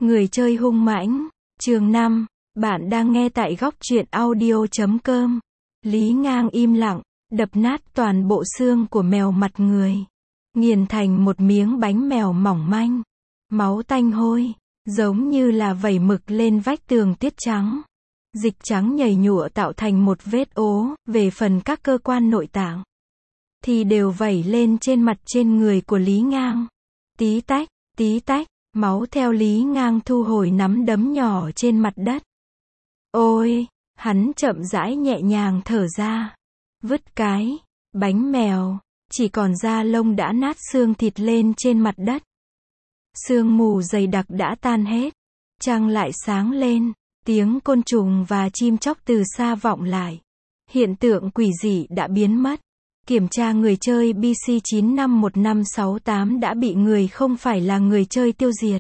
Người chơi hung mãnh, chương 5, bạn đang nghe tại góc truyện audio.com. Lý Ngang im lặng, đập nát toàn bộ xương của mèo mặt người. Nghiền thành một miếng bánh mèo mỏng manh. Máu tanh hôi, giống như là vẩy mực lên vách tường tiết trắng. Dịch trắng nhầy nhụa tạo thành một vết ố, về phần các cơ quan nội tạng thì đều vẩy lên trên mặt trên người của Lý Ngang. Tí tách, máu theo Lý Ngang thu hồi nắm đấm nhỏ trên mặt đất. Ôi, hắn chậm rãi nhẹ nhàng thở ra. Vứt cái bánh mèo, chỉ còn da lông đã nát xương thịt lên trên mặt đất. Sương mù dày đặc đã tan hết. Trăng lại sáng lên, tiếng côn trùng và chim chóc từ xa vọng lại. Hiện tượng quỷ dị đã biến mất. Kiểm tra người chơi BC951568 đã bị người không phải là người chơi tiêu diệt.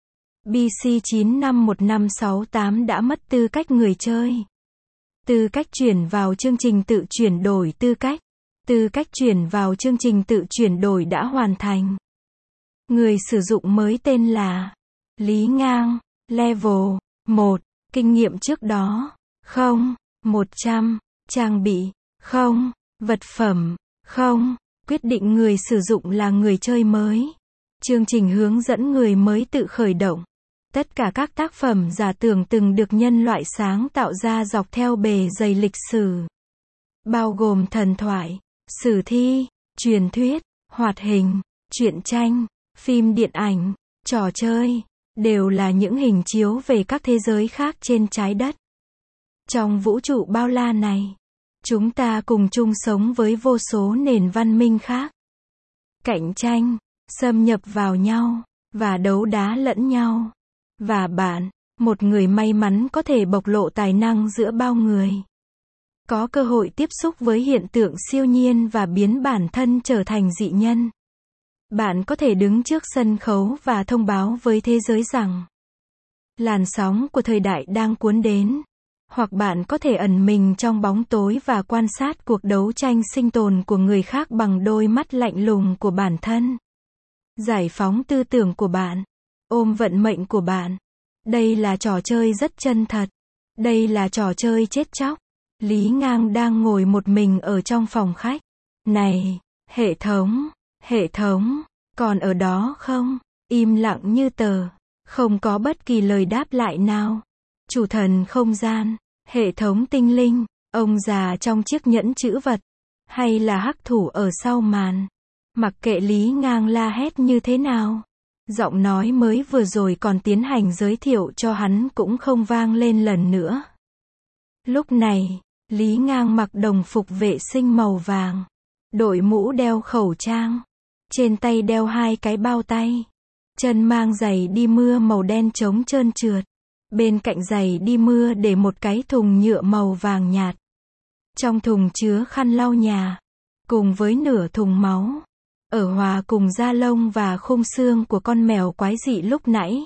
BC951568 đã mất tư cách người chơi. Tư cách chuyển vào chương trình tự chuyển đổi tư cách. Tư cách chuyển vào chương trình tự chuyển đổi đã hoàn thành. Người sử dụng mới tên là Lý Ngang, level 1, kinh nghiệm trước đó, 0, 100, trang bị, 0, vật phẩm, 0, quyết định người sử dụng là người chơi mới. Chương trình hướng dẫn người mới tự khởi động. Tất cả các tác phẩm giả tưởng từng được nhân loại sáng tạo ra dọc theo bề dày lịch sử. Bao gồm thần thoại, sử thi, truyền thuyết, hoạt hình, truyện tranh, phim điện ảnh, trò chơi, đều là những hình chiếu về các thế giới khác trên trái đất. Trong vũ trụ bao la này, chúng ta cùng chung sống với vô số nền văn minh khác. Cạnh tranh, xâm nhập vào nhau, và đấu đá lẫn nhau. Và bạn, một người may mắn có thể bộc lộ tài năng giữa bao người. Có cơ hội tiếp xúc với hiện tượng siêu nhiên và biến bản thân trở thành dị nhân. Bạn có thể đứng trước sân khấu và thông báo với thế giới rằng làn sóng của thời đại đang cuốn đến. Hoặc bạn có thể ẩn mình trong bóng tối và quan sát cuộc đấu tranh sinh tồn của người khác bằng đôi mắt lạnh lùng của bản thân. Giải phóng tư tưởng của bạn. Ôm vận mệnh của bạn. Đây là trò chơi rất chân thật. Đây là trò chơi chết chóc. Lý Ngang đang ngồi một mình ở trong phòng khách. Này, hệ thống, còn ở đó không? Im lặng như tờ. Không có bất kỳ lời đáp lại nào. Chủ thần không gian, hệ thống tinh linh, ông già trong chiếc nhẫn chữ vật, hay là hắc thủ ở sau màn. Mặc kệ Lý Ngang la hét như thế nào, giọng nói mới vừa rồi còn tiến hành giới thiệu cho hắn cũng không vang lên lần nữa. Lúc này, Lý Ngang mặc đồng phục vệ sinh màu vàng, đội mũ đeo khẩu trang, trên tay đeo hai cái bao tay, chân mang giày đi mưa màu đen chống trơn trượt. Bên cạnh giày đi mưa để một cái thùng nhựa màu vàng nhạt. Trong thùng chứa khăn lau nhà, cùng với nửa thùng máu, ở hòa cùng da lông và khung xương của con mèo quái dị lúc nãy.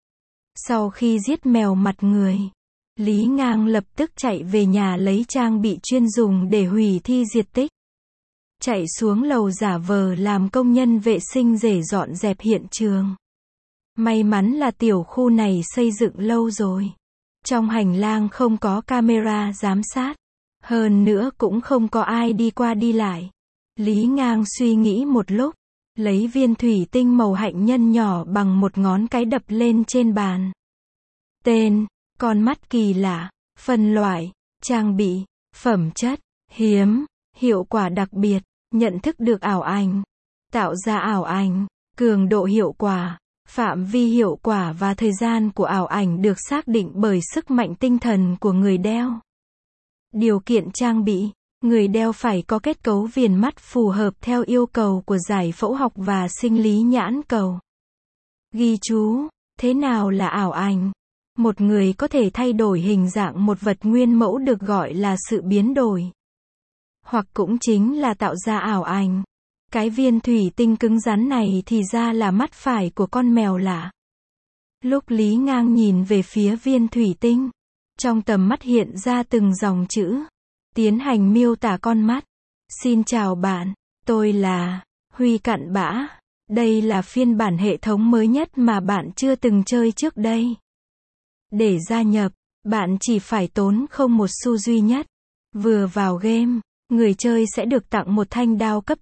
Sau khi giết mèo mặt người, Lý Ngang lập tức chạy về nhà lấy trang bị chuyên dùng để hủy thi diệt tích. Chạy xuống lầu giả vờ làm công nhân vệ sinh để dọn dẹp hiện trường. May mắn là tiểu khu này xây dựng lâu rồi. Trong hành lang không có camera giám sát. Hơn nữa cũng không có ai đi qua đi lại. Lý Ngang suy nghĩ một lúc, lấy viên thủy tinh màu hạnh nhân nhỏ bằng một ngón cái đập lên trên bàn. Tên, con mắt kỳ lạ, phân loại, trang bị, phẩm chất, hiếm, hiệu quả đặc biệt, nhận thức được ảo ảnh, tạo ra ảo ảnh, cường độ hiệu quả. Phạm vi hiệu quả và thời gian của ảo ảnh được xác định bởi sức mạnh tinh thần của người đeo. Điều kiện trang bị, người đeo phải có kết cấu viền mắt phù hợp theo yêu cầu của giải phẫu học và sinh lý nhãn cầu. Ghi chú, thế nào là ảo ảnh? Một người có thể thay đổi hình dạng một vật nguyên mẫu được gọi là sự biến đổi. Hoặc cũng chính là tạo ra ảo ảnh. Cái viên thủy tinh cứng rắn này thì ra là mắt phải của con mèo lạ. Lúc Lý Ngang nhìn về phía viên thủy tinh, trong tầm mắt hiện ra từng dòng chữ. Tiến hành miêu tả con mắt. Xin chào bạn, tôi là Huy Cặn Bã. Đây là phiên bản hệ thống mới nhất mà bạn chưa từng chơi trước đây. Để gia nhập, bạn chỉ phải tốn không một xu duy nhất. Vừa vào game, người chơi sẽ được tặng một thanh đao cấp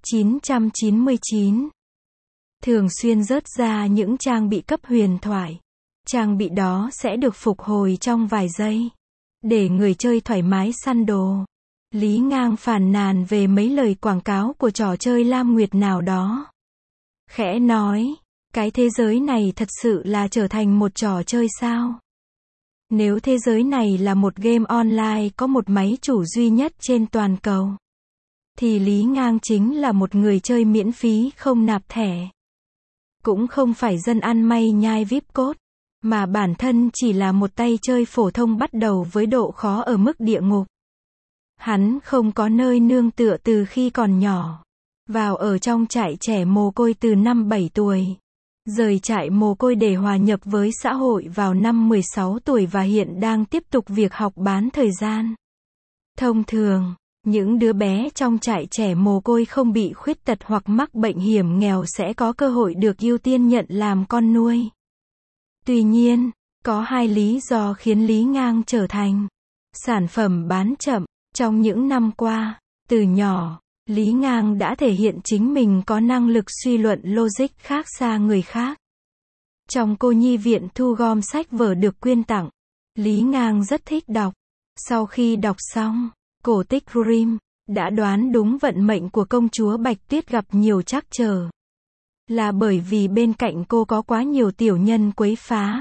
999. Thường xuyên rớt ra những trang bị cấp huyền thoại. Trang bị đó sẽ được phục hồi trong vài giây. Để người chơi thoải mái săn đồ. Lý Ngang phàn nàn về mấy lời quảng cáo của trò chơi Lam Nguyệt nào đó. Khẽ nói, cái thế giới này thật sự là trở thành một trò chơi sao? Nếu thế giới này là một game online có một máy chủ duy nhất trên toàn cầu, thì Lý Ngang chính là một người chơi miễn phí không nạp thẻ. Cũng không phải dân ăn may nhai VIP code, mà bản thân chỉ là một tay chơi phổ thông bắt đầu với độ khó ở mức địa ngục. Hắn không có nơi nương tựa từ khi còn nhỏ. Vào ở trong trại trẻ mồ côi từ năm 7 tuổi. Rời trại mồ côi để hòa nhập với xã hội vào năm 16 tuổi và hiện đang tiếp tục việc học bán thời gian. Thông thường, những đứa bé trong trại trẻ mồ côi không bị khuyết tật hoặc mắc bệnh hiểm nghèo sẽ có cơ hội được ưu tiên nhận làm con nuôi. Tuy nhiên, có hai lý do khiến Lý Ngang trở thành sản phẩm bán chậm. Trong những năm qua, từ nhỏ, Lý Ngang đã thể hiện chính mình có năng lực suy luận logic khác xa người khác. Trong cô nhi viện thu gom sách vở được quyên tặng, Lý Ngang rất thích đọc. Sau khi đọc xong, cổ tích Grimm đã đoán đúng vận mệnh của công chúa Bạch Tuyết gặp nhiều trắc trở. Là bởi vì bên cạnh cô có quá nhiều tiểu nhân quấy phá.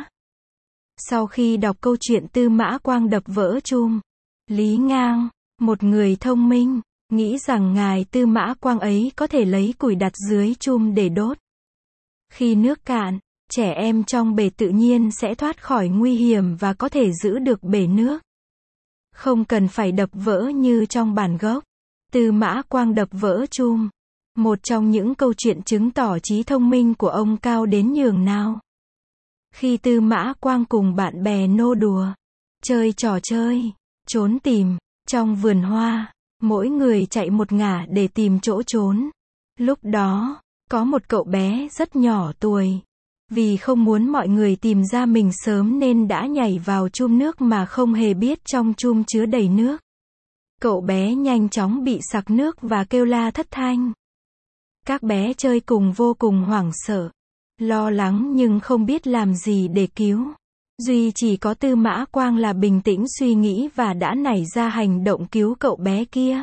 Sau khi đọc câu chuyện Tư Mã Quang đập vỡ chum, Lý Ngang, một người thông minh, nghĩ rằng ngài Tư Mã Quang ấy có thể lấy củi đặt dưới chum để đốt. Khi nước cạn, trẻ em trong bể tự nhiên sẽ thoát khỏi nguy hiểm và có thể giữ được bể nước. Không cần phải đập vỡ như trong bản gốc. Tư Mã Quang đập vỡ chum. Một trong những câu chuyện chứng tỏ trí thông minh của ông cao đến nhường nào. Khi Tư Mã Quang cùng bạn bè nô đùa, chơi trò chơi, trốn tìm, trong vườn hoa, mỗi người chạy một ngả để tìm chỗ trốn. Lúc đó, có một cậu bé rất nhỏ tuổi. Vì không muốn mọi người tìm ra mình sớm nên đã nhảy vào chum nước mà không hề biết trong chum chứa đầy nước. Cậu bé nhanh chóng bị sặc nước và kêu la thất thanh. Các bé chơi cùng vô cùng hoảng sợ, lo lắng nhưng không biết làm gì để cứu. Duy chỉ có Tư Mã Quang là bình tĩnh suy nghĩ và đã nảy ra hành động cứu cậu bé kia.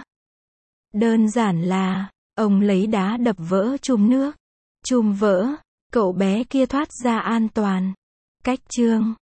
Đơn giản là, ông lấy đá đập vỡ chum nước. Chum vỡ, cậu bé kia thoát ra an toàn. Cách chương